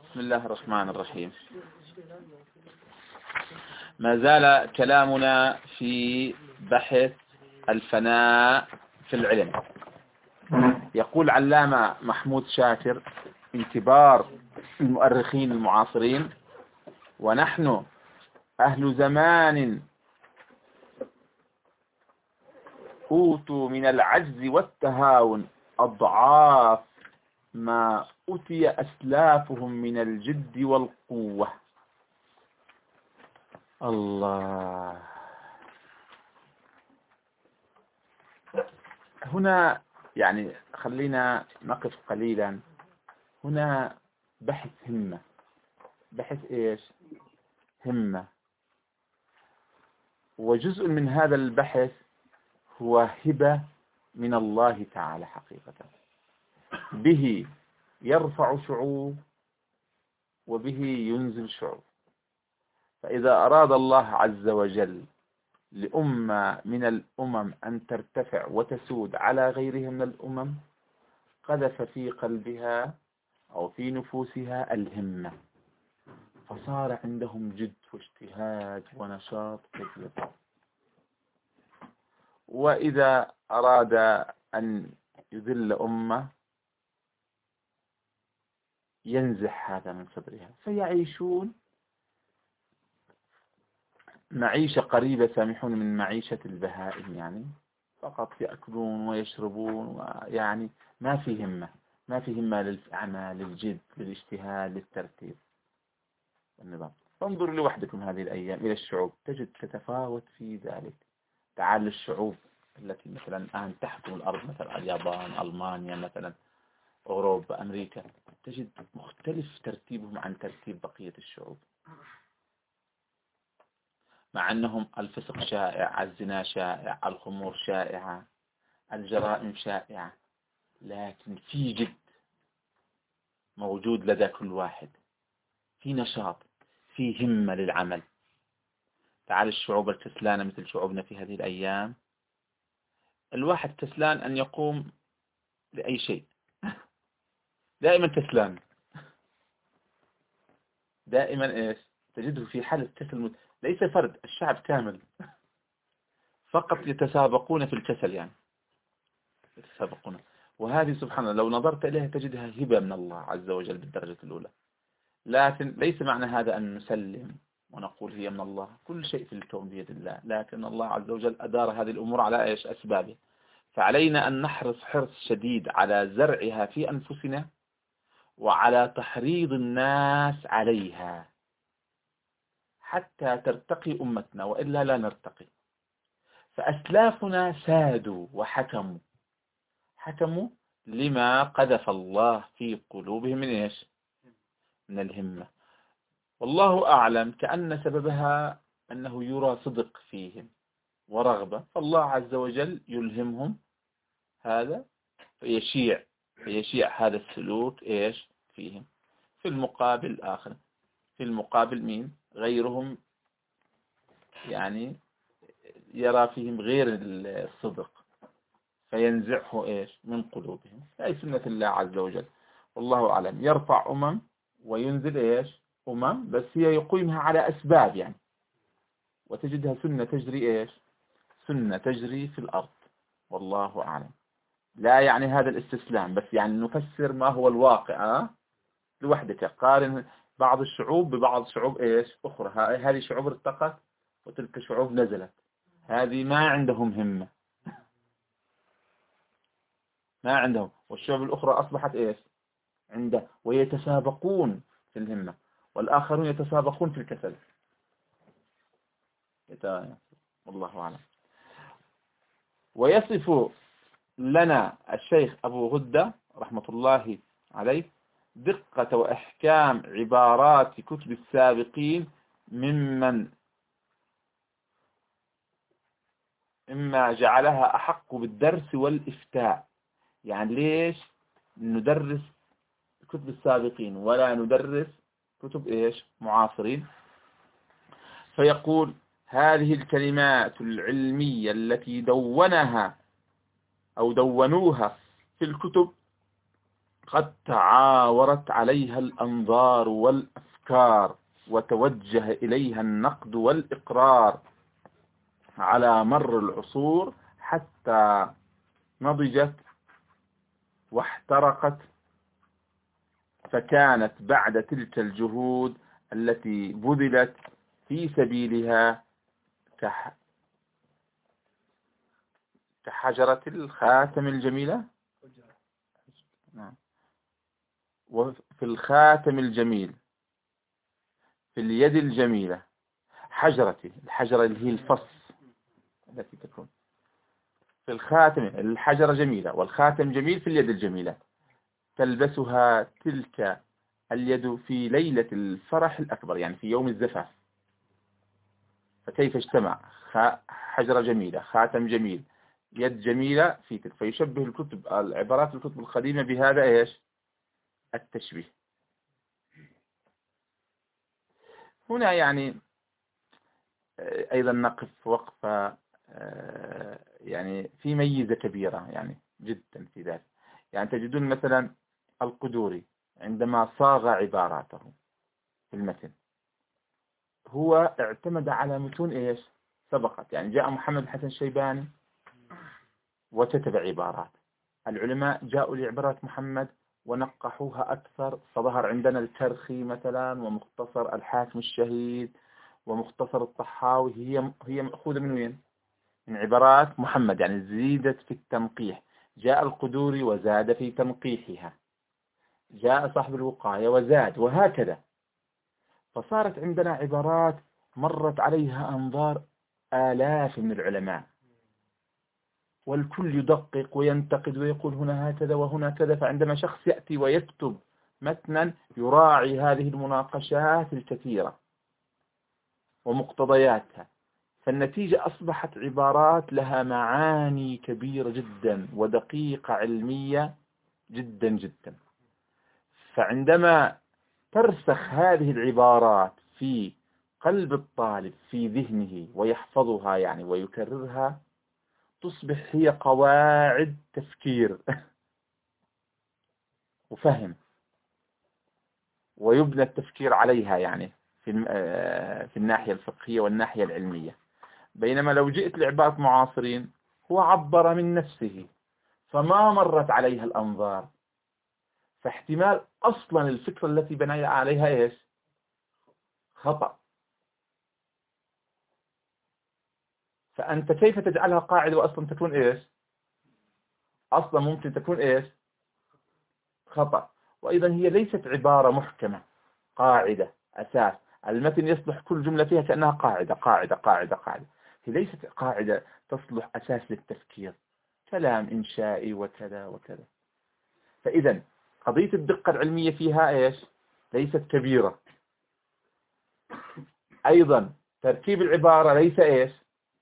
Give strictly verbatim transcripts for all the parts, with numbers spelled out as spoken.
بسم الله الرحمن الرحيم. ما زال كلامنا في بحث الفناء في العلم. يقول علامة محمود شاكر من كبار المؤرخين المعاصرين: ونحن أهل زمان أوتوا من العجز والتهاون أضعاف ما أتي أسلافهم من الجد والقوة. الله. هنا يعني خلينا نقف قليلا. هنا بحث همة. بحث إيش؟ همة. وجزء من هذا البحث هو هبة من الله تعالى حقيقة، به يرفع شعوب وبه ينزل شعوب. فإذا أراد الله عز وجل لأمة من الأمم أن ترتفع وتسود على غيرها من الأمم، قذف في قلبها أو في نفوسها الهمة، فصار عندهم جد واجتهاد ونشاط كثير. وإذا أراد أن يذل أمة ينزح هذا من صدرها، فيعيشون معيشة قريبة، سامحون، من معيشة البهائم، يعني فقط يأكلون ويشربون، ويعني ما في همة، ما في همة للعمل، للجد، للاجتهاد، للترتيب والنظام. فانظروا لوحدكم هذه الأيام إلى الشعوب، تجد تتفاوت في ذلك. تعال الشعوب التي مثلا الآن تحكم الأرض، مثلا اليابان، ألمانيا، مثلا أوروبا، أمريكا، تجد مختلف ترتيبهم عن ترتيب بقية الشعوب، مع أنهم الفسق شائع، الزنا شائع، الخمور شائعة، الجرائم شائعة، لكن في جد موجود لدى كل واحد، في نشاط، في همة للعمل. تعال الشعوب الكسلانة مثل شعوبنا في هذه الأيام، الواحد كسلان أن يقوم لأي شيء، دائما كسلان، دائما إيش تجده في حالة كسل، ليس فرد، الشعب كامل فقط يتسابقون في الكسل، يعني يتسابقون. وهذه سبحان الله لو نظرت إليها تجدها هبة من الله عز وجل بالدرجة الأولى. لكن ليس معنى هذا أن نسلم ونقول هي من الله، كل شيء في الكون بيد الله، لكن الله عز وجل أدار هذه الأمور على إيش؟ أسبابه. فعلينا أن نحرص حرص شديد على زرعها في أنفسنا وعلى تحريض الناس عليها حتى ترتقي أمتنا، وإلا لا نرتقي. فأسلافنا سادوا وحكموا، حكموا لما قذف الله في قلوبهم من إيش؟ من الهمة. والله أعلم، كأن سببها أنه يرى صدق فيهم ورغبة، فالله عز وجل يلهمهم هذا، فيشيع فيشيع هذا السلوك إيش فيهم. في المقابل آخر، في المقابل مين؟ غيرهم، يعني يرى فيهم غير الصدق فينزعه إيش من قلوبهم. هذه سنة الله عز وجل، والله أعلم. يرفع أمم وينزل إيش أمم، بس هي يقيمها على أسباب يعني، وتجدها سنة تجري إيش سنة تجري في الأرض، والله أعلم. لا يعني هذا الاستسلام، بس يعني نفسر ما هو الواقع. أه؟ لوحدك قارن بعض الشعوب ببعض شعوب إيش أخرى، هذه شعوب ارتقت وتلك شعوب نزلت، هذه ما عندهم همة، ما عندهم، والشعوب الأخرى أصبحت إيش عنده، ويتسابقون في الهمة، والآخرون يتسابقون في الكسل. والله أعلم. ويصف لنا الشيخ أبو غدة رحمة الله عليه دقة وإحكام عبارات كتب السابقين ممن إما جعلها أحق بالدرس والإفتاء. يعني ليش ندرس كتب السابقين ولا ندرس كتب إيش معاصرين؟ فيقول: هذه الكلمات العلمية التي دونها أو دونوها في الكتب قد تعاورت عليها الأنظار والأفكار وتوجه إليها النقد والإقرار على مر العصور حتى نضجت واحترقت، فكانت بعد تلك الجهود التي بذلت في سبيلها كح كحجرة الخاتم الجميلة. نعم. وفي الخاتم الجميل في اليد الجميلة حجرتي، الحجرة اللي هي الفص التي تكون في الخاتم، الحجرة جميلة والخاتم جميل في اليد الجميلة، تلبسها تلك اليد في ليلة الفرح الأكبر، يعني في يوم الزفاف. فكيف اجتمع حجرة جميلة، خاتم جميل، يد جميلة في تلك؟ فيشبه الكتب العبارات الكتب القديمة بهذا إيش التشبيه. هنا يعني أيضا نقف وقفة يعني في ميزة كبيرة يعني جدا في ذلك. يعني تجدون مثلا القدوري عندما صاغ عباراته في المتن هو اعتمد على متون إيش سبقت. يعني جاء محمد الحسن الشيباني وكتب عبارات، العلماء جاءوا لعبارات محمد ونقحوها أكثر، فظهر عندنا الكرخي مثلا ومختصر الحاكم الشهيد ومختصر الطحاوي، هي هي مأخوذة من وين؟ من عبارات محمد، يعني زيدت في التنقيح. جاء القدوري وزاد في تنقيحها، جاء صاحب الوقاية وزاد، وهكذا. فصارت عندنا عبارات مرت عليها أنظار آلاف من العلماء، والكل يدقق وينتقد ويقول هنا هكذا وهنا كذا. فعندما شخص يأتي ويكتب متنا يراعي هذه المناقشات الكثيرة ومقتضياتها، فالنتيجة أصبحت عبارات لها معاني كبيرة جدا ودقيقة علمية جدا جدا. فعندما ترسخ هذه العبارات في قلب الطالب في ذهنه ويحفظها يعني ويكررها، تصبح هي قواعد تفكير وفهم، ويبنى التفكير عليها يعني في في الناحية الفقهية والناحية العلمية. بينما لو جئت لعبارة معاصرين هو عبر من نفسه فما مرت عليها الأنظار، فاحتمال أصلا الفكرة التي بنى عليها إيش خطأ. فأنت كيف تجعلها قاعدة وأصلا تكون إيش أصلا ممكن تكون إيش خطأ. وأيضا هي ليست عبارة محكمة قاعدة أساس، المتن يصلح كل جملة فيها كأنها قاعدة قاعدة قاعدة قاعدة. هي ليست قاعدة تصلح أساس للتفكير، كلام إنشائي وكذا وكذا. فإذا قضية الدقة العلمية فيها إيش ليست كبيرة. أيضا تركيب العبارة ليس إيش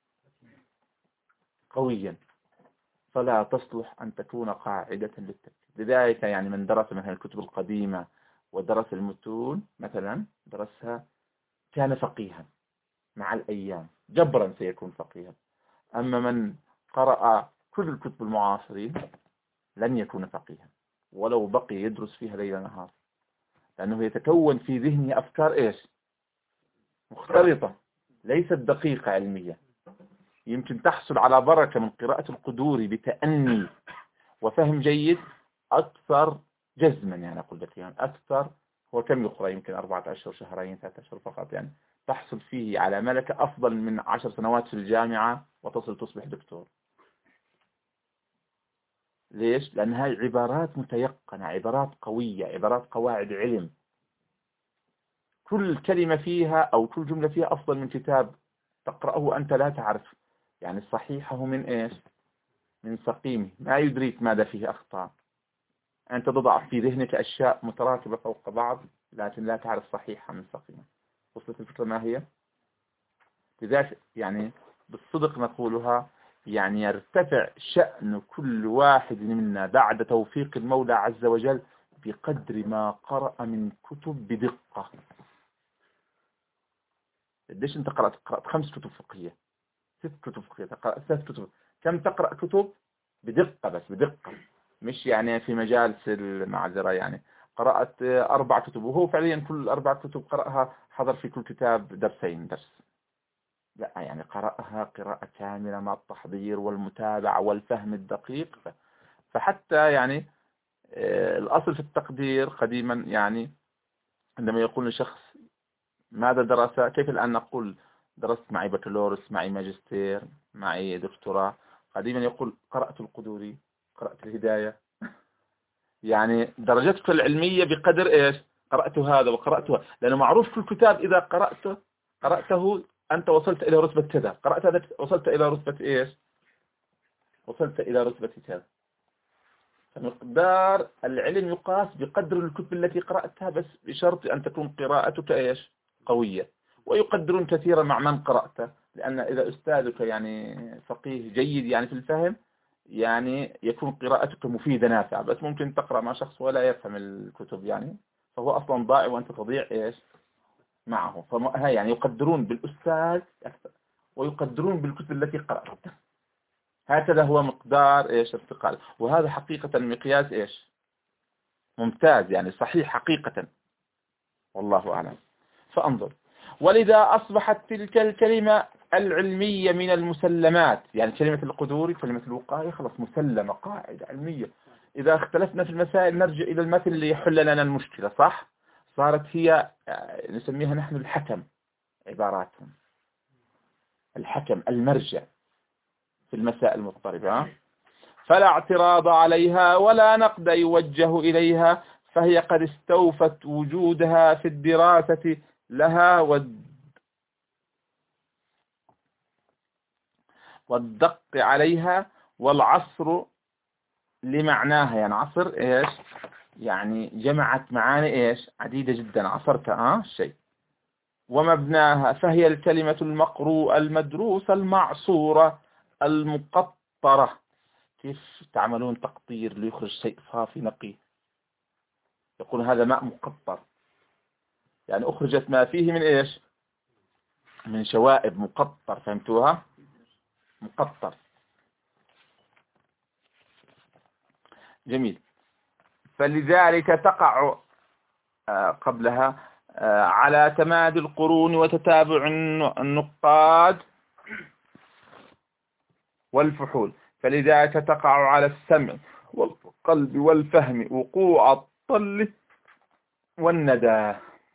قويا، فلا تصلح أن تكون قاعدة للتفكير. لذلك يعني من درس مثلا الكتب القديمة ودرس المتون مثلا درسها كان فقيها مع الأيام، جبرا سيكون فقيها. أما من قرأ كل الكتب المعاصرين لن يكون فقيها ولو بقي يدرس فيها ليل نهار، لأنه يتكون في ذهنه أفكار إيش مختلطة ليست دقيقة علمية. يمكن تحصل على بركة من قراءة القدوري بتأني وفهم جيد أكثر جزما، يعني أقول لك يعني أكثر. هو كم يقرأ؟ يمكن أربعة أشهر شهرين ثلاثة أشهر فقط، يعني تحصل فيه على ملكة أفضل من عشر سنوات في الجامعة وتصل تصبح دكتور. ليش؟ لأن هاي عبارات متيقنة، عبارات قوية، عبارات قواعد علم، كل كلمة فيها أو كل جملة فيها أفضل من كتاب تقرأه أنت لا تعرف يعني صحيحه من إيش من سقيمه، ما يدريك ماذا فيه أخطاء. أنت تضع في ذهنك أشياء متراكبة فوق بعض لكن لا تعرف صحيحها من سقيمة. وصلت الفكرة ما هي؟ لذلك يعني بالصدق نقولها، يعني يرتفع شأن كل واحد منا بعد توفيق المولى عز وجل بقدر ما قرأ من كتب بدقة. ليش أنت قرأت قرأت خمس كتب فقهية، ست كتب فقهية، قرأت ثلاث كتب، كم تقرأ كتب بدقة؟ بس بدقة مش يعني في مجالس المعذرة، يعني قرأت أربع كتب، وهو فعليا كل أربع كتب قرأها حضر في كل كتاب درسين درس، لا يعني قرأها قراءة كاملة مع التحضير والمتابعة والفهم الدقيق. فحتى يعني الأصل في التقدير قديما، يعني عندما يقول لشخص ماذا درس، كيف الآن نقول درست معي بكالوريوس، معي ماجستير، معي دكتوراه، قديما يقول قرأت القدوري، قرأت الهداية. يعني درجتك العلمية بقدر إيش قرأت هذا وقرأت هذا، لأنه معروف كل كتاب إذا قرأته قرأته أنت وصلت إلى رتبة كذا، قرأت هذا وصلت إلى رتبة إيش، وصلت إلى رتبة كذا. فمقدار العلم يقاس بقدر الكتب التي قرأتها، بس بشرط أن تكون قراءتك إيش قوية. ويقدرون كثيرا مع من قرأته، لأن إذا أستاذك يعني فقيه جيد يعني في الفهم، يعني يكون قراءتك مفيدة نافعة. بس ممكن تقرأ مع شخص ولا يفهم الكتب، يعني فهو أصلا ضائع وأنت تضيع إيش معه. فها يعني يقدرون بالأستاذ أكثر، ويقدرون بالكتب التي قرأتها. هكذا هو مقدار إيش الثقل، وهذا حقيقة مقياس إيش ممتاز، يعني صحيح حقيقة، والله أعلم. فأنظر، ولذا أصبحت تلك الكلمة العلمية من المسلمات، يعني كلمة القدور كلمة الوقاية خلاص مسلمة قاعدة علمية. إذا اختلفنا في المسائل نرجع إلى المثل اللي يحل لنا المشكلة، صح؟ صارت هي نسميها نحن الحكم، عباراتهم الحكم المرجع في المسائل المضطربة. فلا اعتراض عليها ولا نقد يوجه إليها، فهي قد استوفت وجودها في الدراسة لها والدق عليها والعصر لمعناها. يعني عصر إيش، يعني جمعت معاني إيش عديدة جدا، عصرت آه شيء. ومبناها، فهي الكلمة المقروءة المدروسة المعصورة المقطرة. كيف تعملون تقطير ليخرج شيء صافي نقي؟ يقول هذا ماء مقطر، يعني أخرجت ما فيه من إيش، من شوائب، مقطر، فهمتوها؟ مقطر. جميل. فلذلك تقع قبلها على تمادي القرون وتتابع النقاد والفحول. فلذلك تقع على السمع والقلب والفهم وقوع الطل والندى،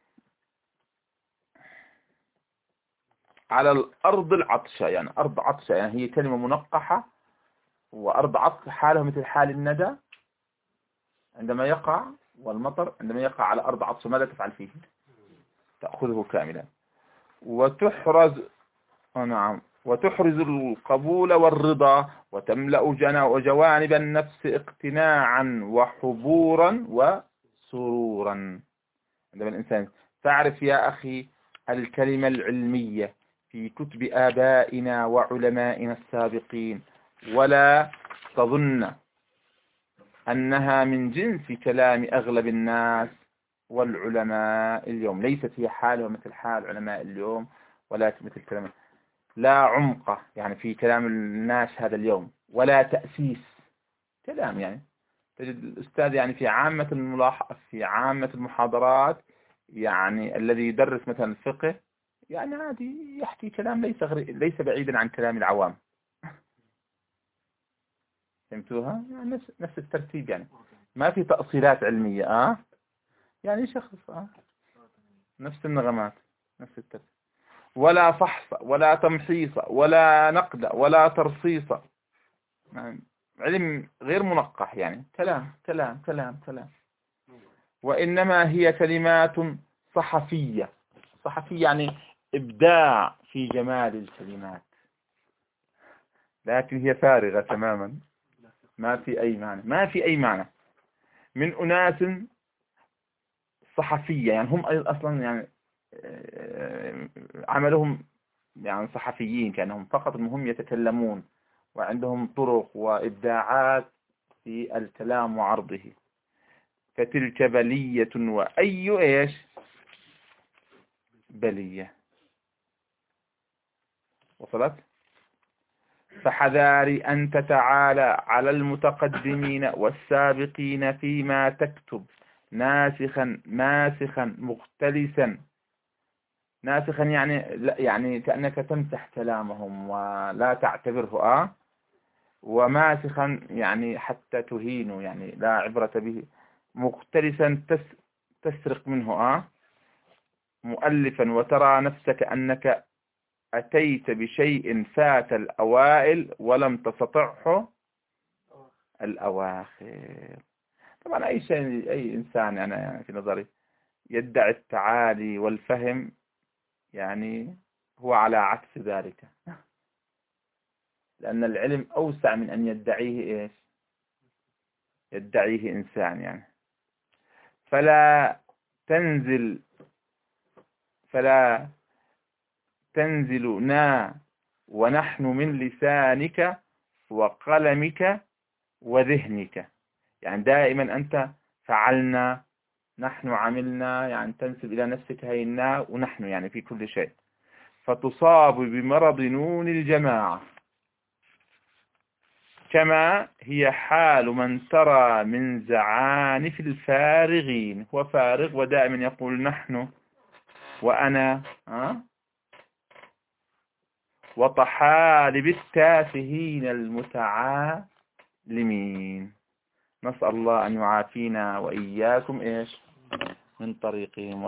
على الأرض العطشة، يعني أرض عطشة، يعني هي كلمة منقحة، وأرض عطشة حالها مثل حال الندى عندما يقع، والمطر عندما يقع على أرض عطشة ماذا تفعل فيه؟ تأخذه كاملا. وتحرز نعم وتحرز القبول والرضا، وتملأ جوانب النفس اقتناعا وحبورا وسرورا. عندما الإنسان تعرف يا أخي الكلمة العلمية في كتب آبائنا وعلمائنا السابقين، ولا تظن أنها من جنس كلام أغلب الناس والعلماء اليوم. ليست هي حالها مثل حال علماء اليوم، ولكن مثل كلام لا عمق يعني في كلام الناس هذا اليوم، ولا تأسيس كلام. يعني تجد الأستاذ يعني في عامة الملاحظة في عامة المحاضرات، يعني الذي يدرس مثلا الفقه يعني عادي يحكي كلام ليس غري... ليس بعيدا عن كلام العوام. فهمتوها؟ يعني نفس نفس الترتيب، يعني ما في تأصيلات علمية اه يعني شخص اه نفس النغمات، نفس الترتيب، ولا فحص ولا تمحيص ولا نقد ولا ترصيص. يعني علم غير منقح، يعني كلام كلام كلام كلام. وإنما هي كلمات صحفية. صحفية يعني إبداع في جمال الكلمات، لكن هي فارغة تماما، ما في أي معنى، ما في أي معنى، من أناس صحفية. يعني هم أصلا يعني عملهم يعني صحفيين، كأنهم فقط المهم يتكلمون، وعندهم طرق وإبداعات في الكلام وعرضه. فتلك بلية، وأي إيش بلية. وصلت؟ فحذاري أن تتعالى على المتقدمين والسابقين فيما تكتب ناسخا ماسخا مختلسا. ناسخا يعني يعني كأنك تمسح كلامهم ولا تعتبره آه وماسخا يعني حتى تهينه يعني لا عبرة به. مختلسا تس تسرق منه آه مؤلفا وترى نفسك أنك أتيت بشيء فات الأوائل ولم تستطعه الأواخر. طبعا أي شيء أي إنسان أنا يعني في نظري يدعي التعالي والفهم يعني هو على عكس ذلك، لأن العلم أوسع من أن يدعيه إيش يدعيه إنسان يعني. فلا تنزل فلا تنزلنا ونحن من لسانك وقلمك وذهنك. يعني دائما أنت فعلنا نحن عملنا يعني تنسب إلى نفسك هينا ونحن يعني في كل شيء. فتصاب بمرض نون الجماعة كما هي حال من ترى من زعانف الفارغين. هو فارغ ودائما يقول نحن وأنا أه؟ وطحالب التافهين المتعالمين. نسأل الله أن يعافينا وإياكم إيش من طريقهم.